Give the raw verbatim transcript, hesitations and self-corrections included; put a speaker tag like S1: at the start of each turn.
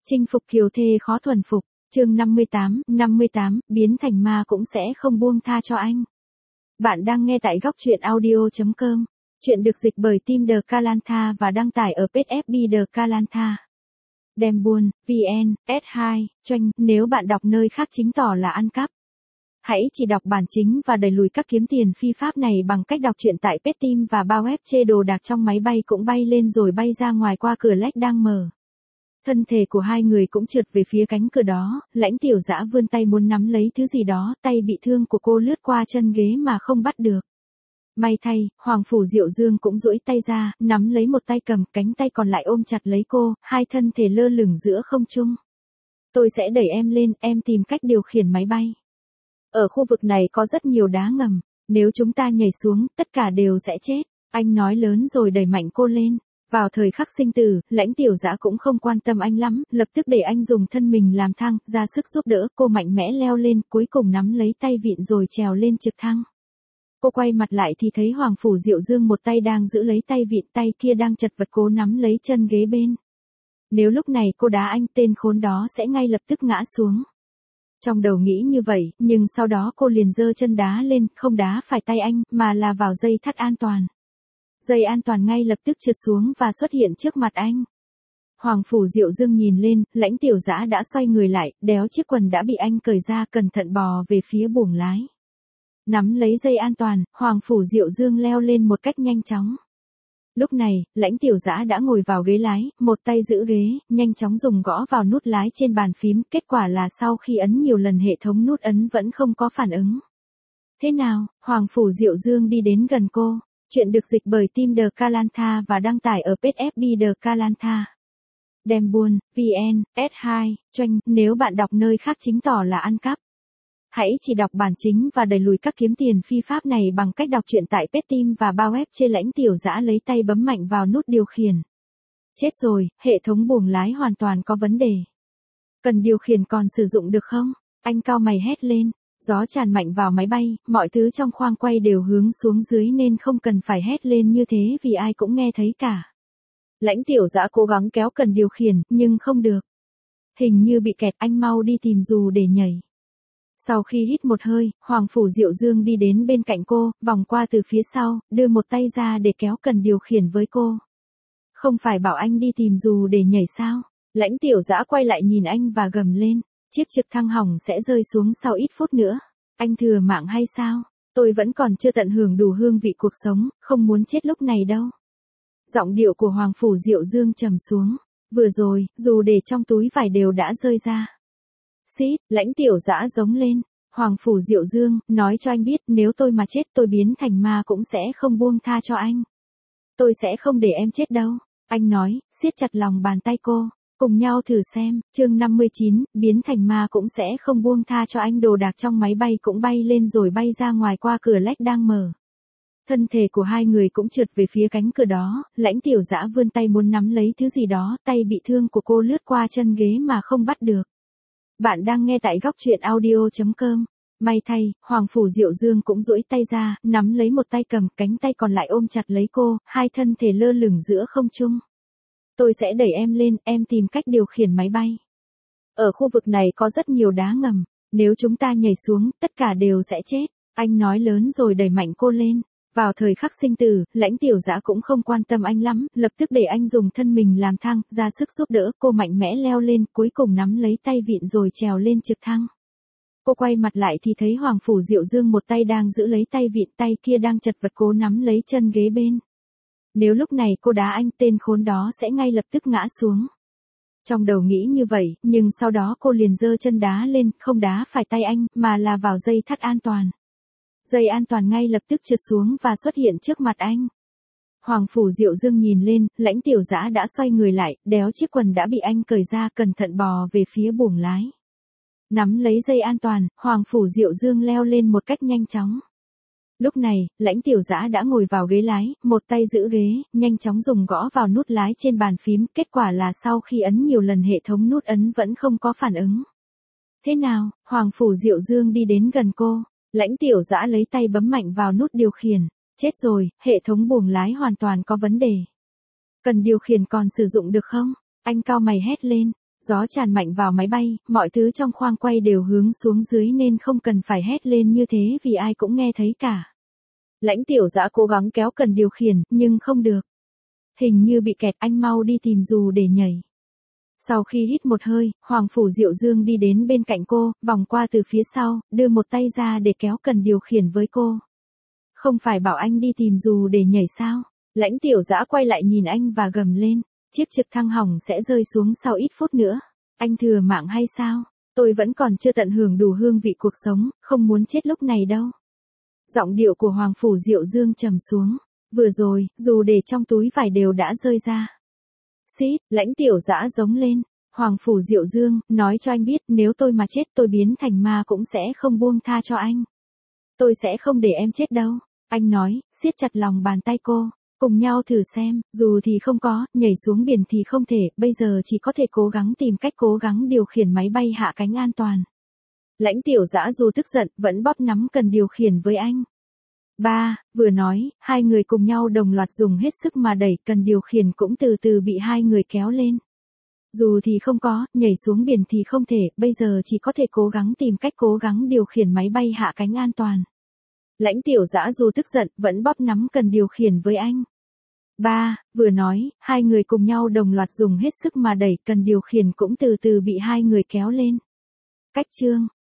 S1: Chinh phục kiều thê khó thuần phục, chương năm mươi tám, năm mươi tám, biến thành ma cũng sẽ không buông tha cho anh. Bạn đang nghe tại góc truyện audio chấm com. Chuyện được dịch bởi Team The Kalantha và đăng tải ở page ép bê The Kalantha. Đem buôn, vê en, S hai, Doanh, nếu bạn đọc nơi khác chính tỏ là ăn cắp. Hãy chỉ đọc bản chính và đẩy lùi các kiếm tiền phi pháp này bằng cách đọc truyện tại page Team và bao web chê đồ đạc trong máy bay cũng bay lên rồi bay ra ngoài qua cửa lách đang mở. Thân thể của hai người cũng trượt về phía cánh cửa đó, Lãnh Tiểu Dã vươn tay muốn nắm lấy thứ gì đó, tay bị thương của cô lướt qua chân ghế mà không bắt được. May thay, Hoàng Phủ Diệu Dương cũng duỗi tay ra, nắm lấy một tay cầm, cánh tay còn lại ôm chặt lấy cô, hai thân thể lơ lửng giữa không trung. Tôi sẽ đẩy em lên, em tìm cách điều khiển máy bay. Ở khu vực này có rất nhiều đá ngầm, nếu chúng ta nhảy xuống, tất cả đều sẽ chết. Anh nói lớn rồi đẩy mạnh cô lên. Vào thời khắc sinh tử, Lãnh Tiểu Dã cũng không quan tâm anh lắm, lập tức để anh dùng thân mình làm thang, ra sức giúp đỡ, cô mạnh mẽ leo lên, cuối cùng nắm lấy tay vịn rồi trèo lên trực thăng. Cô quay mặt lại thì thấy Hoàng Phủ Diệu Dương một tay đang giữ lấy tay vịn, tay kia đang chật vật cố nắm lấy chân ghế bên. Nếu lúc này cô đá anh, tên khốn đó sẽ ngay lập tức ngã xuống. Trong đầu nghĩ như vậy, nhưng sau đó cô liền giơ chân đá lên, không đá phải tay anh, mà là vào dây thắt an toàn. Dây an toàn ngay lập tức trượt xuống và xuất hiện trước mặt anh. Hoàng Phủ Diệu Dương nhìn lên, Lãnh Tiểu Dã đã xoay người lại, đéo chiếc quần đã bị anh cởi ra, cẩn thận bò về phía buồng lái. Nắm lấy dây an toàn, Hoàng Phủ Diệu Dương leo lên một cách nhanh chóng. Lúc này, Lãnh Tiểu Dã đã ngồi vào ghế lái, một tay giữ ghế, nhanh chóng dùng gõ vào nút lái trên bàn phím, kết quả là sau khi ấn nhiều lần hệ thống nút ấn vẫn không có phản ứng. Thế nào? Hoàng Phủ Diệu Dương đi đến gần cô. Chuyện được dịch bởi Team The Kalantha và đăng tải ở page ép bê The Kalantha. Đem buôn, vê en, S hai, Doanh, nếu bạn đọc nơi khác chính tỏ là ăn cắp. Hãy chỉ đọc bản chính và đẩy lùi các kiếm tiền phi pháp này bằng cách đọc truyện tại page Team và bao web chê. Lãnh Tiểu Dã lấy tay bấm mạnh vào nút điều khiển. Chết rồi, hệ thống buồng lái hoàn toàn có vấn đề. Cần điều khiển còn sử dụng được không? Anh cau mày hét lên. Gió tràn mạnh vào máy bay, mọi thứ trong khoang quay đều hướng xuống dưới nên không cần phải hét lên như thế vì ai cũng nghe thấy cả. Lãnh Tiểu Dã cố gắng kéo cần điều khiển, nhưng không được. Hình như bị kẹt, anh mau đi tìm dù để nhảy. Sau khi hít một hơi, Hoàng Phủ Diệu Dương đi đến bên cạnh cô, vòng qua từ phía sau, đưa một tay ra để kéo cần điều khiển với cô. Không phải bảo anh đi tìm dù để nhảy sao? Lãnh Tiểu Dã quay lại nhìn anh và gầm lên. Chiếc trực thăng hỏng sẽ rơi xuống sau ít phút nữa. Anh thừa mạng hay sao? Tôi vẫn còn chưa tận hưởng đủ hương vị cuộc sống, không muốn chết lúc này đâu. Giọng điệu của Hoàng Phủ Diệu Dương trầm xuống. Vừa rồi, dù để trong túi vải đều đã rơi ra. Xít, Lãnh Tiểu Dã giống lên. Hoàng Phủ Diệu Dương, nói cho anh biết nếu tôi mà chết tôi biến thành ma cũng sẽ không buông tha cho anh. Tôi sẽ không để em chết đâu. Anh nói, siết chặt lòng bàn tay cô. Cùng nhau thử xem, chương năm mươi chín, biến thành ma cũng sẽ không buông tha cho anh. Đồ đạc trong máy bay cũng bay lên rồi bay ra ngoài qua cửa lách đang mở. Thân thể của hai người cũng trượt về phía cánh cửa đó, Lãnh Tiểu Dã vươn tay muốn nắm lấy thứ gì đó, tay bị thương của cô lướt qua chân ghế mà không bắt được. Bạn đang nghe tại góc truyện audio chấm com. May thay, Hoàng Phủ Diệu Dương cũng duỗi tay ra, nắm lấy một tay cầm, cánh tay còn lại ôm chặt lấy cô, hai thân thể lơ lửng giữa không trung. Tôi sẽ đẩy em lên, em tìm cách điều khiển máy bay. Ở khu vực này có rất nhiều đá ngầm, nếu chúng ta nhảy xuống, tất cả đều sẽ chết. Anh nói lớn rồi đẩy mạnh cô lên. Vào thời khắc sinh tử, Lãnh Tiểu Dã cũng không quan tâm anh lắm, lập tức để anh dùng thân mình làm thang, ra sức giúp đỡ, cô mạnh mẽ leo lên, cuối cùng nắm lấy tay vịn rồi trèo lên trực thăng. Cô quay mặt lại thì thấy Hoàng Phủ Diệu Dương một tay đang giữ lấy tay vịn, tay kia đang chật vật cố nắm lấy chân ghế bên. Nếu lúc này cô đá anh, tên khốn đó sẽ ngay lập tức ngã xuống. Trong đầu nghĩ như vậy, nhưng sau đó cô liền giơ chân đá lên, không đá phải tay anh, mà là vào dây thắt an toàn. Dây an toàn ngay lập tức trượt xuống và xuất hiện trước mặt anh. Hoàng Phủ Diệu Dương nhìn lên, Lãnh Tiểu Dã đã xoay người lại, đéo chiếc quần đã bị anh cởi ra, cẩn thận bò về phía buồng lái. Nắm lấy dây an toàn, Hoàng Phủ Diệu Dương leo lên một cách nhanh chóng. Lúc này, Lãnh Tiểu Dã đã ngồi vào ghế lái, một tay giữ ghế, nhanh chóng dùng gõ vào nút lái trên bàn phím, kết quả là sau khi ấn nhiều lần hệ thống nút ấn vẫn không có phản ứng. Thế nào? Hoàng Phủ Diệu Dương đi đến gần cô. Lãnh Tiểu Dã lấy tay bấm mạnh vào nút điều khiển. Chết rồi, hệ thống buồng lái hoàn toàn có vấn đề. Cần điều khiển còn sử dụng được không? Anh cau mày hét lên. Gió tràn mạnh vào máy bay, mọi thứ trong khoang quay đều hướng xuống dưới nên không cần phải hét lên như thế vì ai cũng nghe thấy cả. Lãnh Tiểu Dã cố gắng kéo cần điều khiển, nhưng không được. Hình như bị kẹt, anh mau đi tìm dù để nhảy. Sau khi hít một hơi, Hoàng Phủ Diệu Dương đi đến bên cạnh cô, vòng qua từ phía sau, đưa một tay ra để kéo cần điều khiển với cô. Không phải bảo anh đi tìm dù để nhảy sao? Lãnh Tiểu Dã quay lại nhìn anh và gầm lên. Chiếc trực thăng hỏng sẽ rơi xuống sau ít phút nữa. Anh thừa mạng hay sao? Tôi vẫn còn chưa tận hưởng đủ hương vị cuộc sống, không muốn chết lúc này đâu. Giọng điệu của Hoàng Phủ Diệu Dương trầm xuống. Vừa rồi, dù để trong túi vải đều đã rơi ra. Xít, Lãnh Tiểu Dã giống lên. Hoàng Phủ Diệu Dương, nói cho anh biết nếu tôi mà chết tôi biến thành ma cũng sẽ không buông tha cho anh. Tôi sẽ không để em chết đâu. Anh nói, siết chặt lòng bàn tay cô. Cùng nhau thử xem, dù thì không có, nhảy xuống biển thì không thể, bây giờ chỉ có thể cố gắng tìm cách cố gắng điều khiển máy bay hạ cánh an toàn. Lãnh Tiểu Dã dù tức giận, vẫn bóp nắm cần điều khiển với anh. Ba, vừa nói, hai người cùng nhau đồng loạt dùng hết sức mà đẩy cần điều khiển cũng từ từ bị hai người kéo lên. Dù thì không có, nhảy xuống biển thì không thể, bây giờ chỉ có thể cố gắng tìm cách cố gắng điều khiển máy bay hạ cánh an toàn. Lãnh Tiểu Dã dù tức giận, vẫn bóp nắm cần điều khiển với anh. Ba, vừa nói, hai người cùng nhau đồng loạt dùng hết sức mà đẩy cần điều khiển cũng từ từ bị hai người kéo lên. Cách chương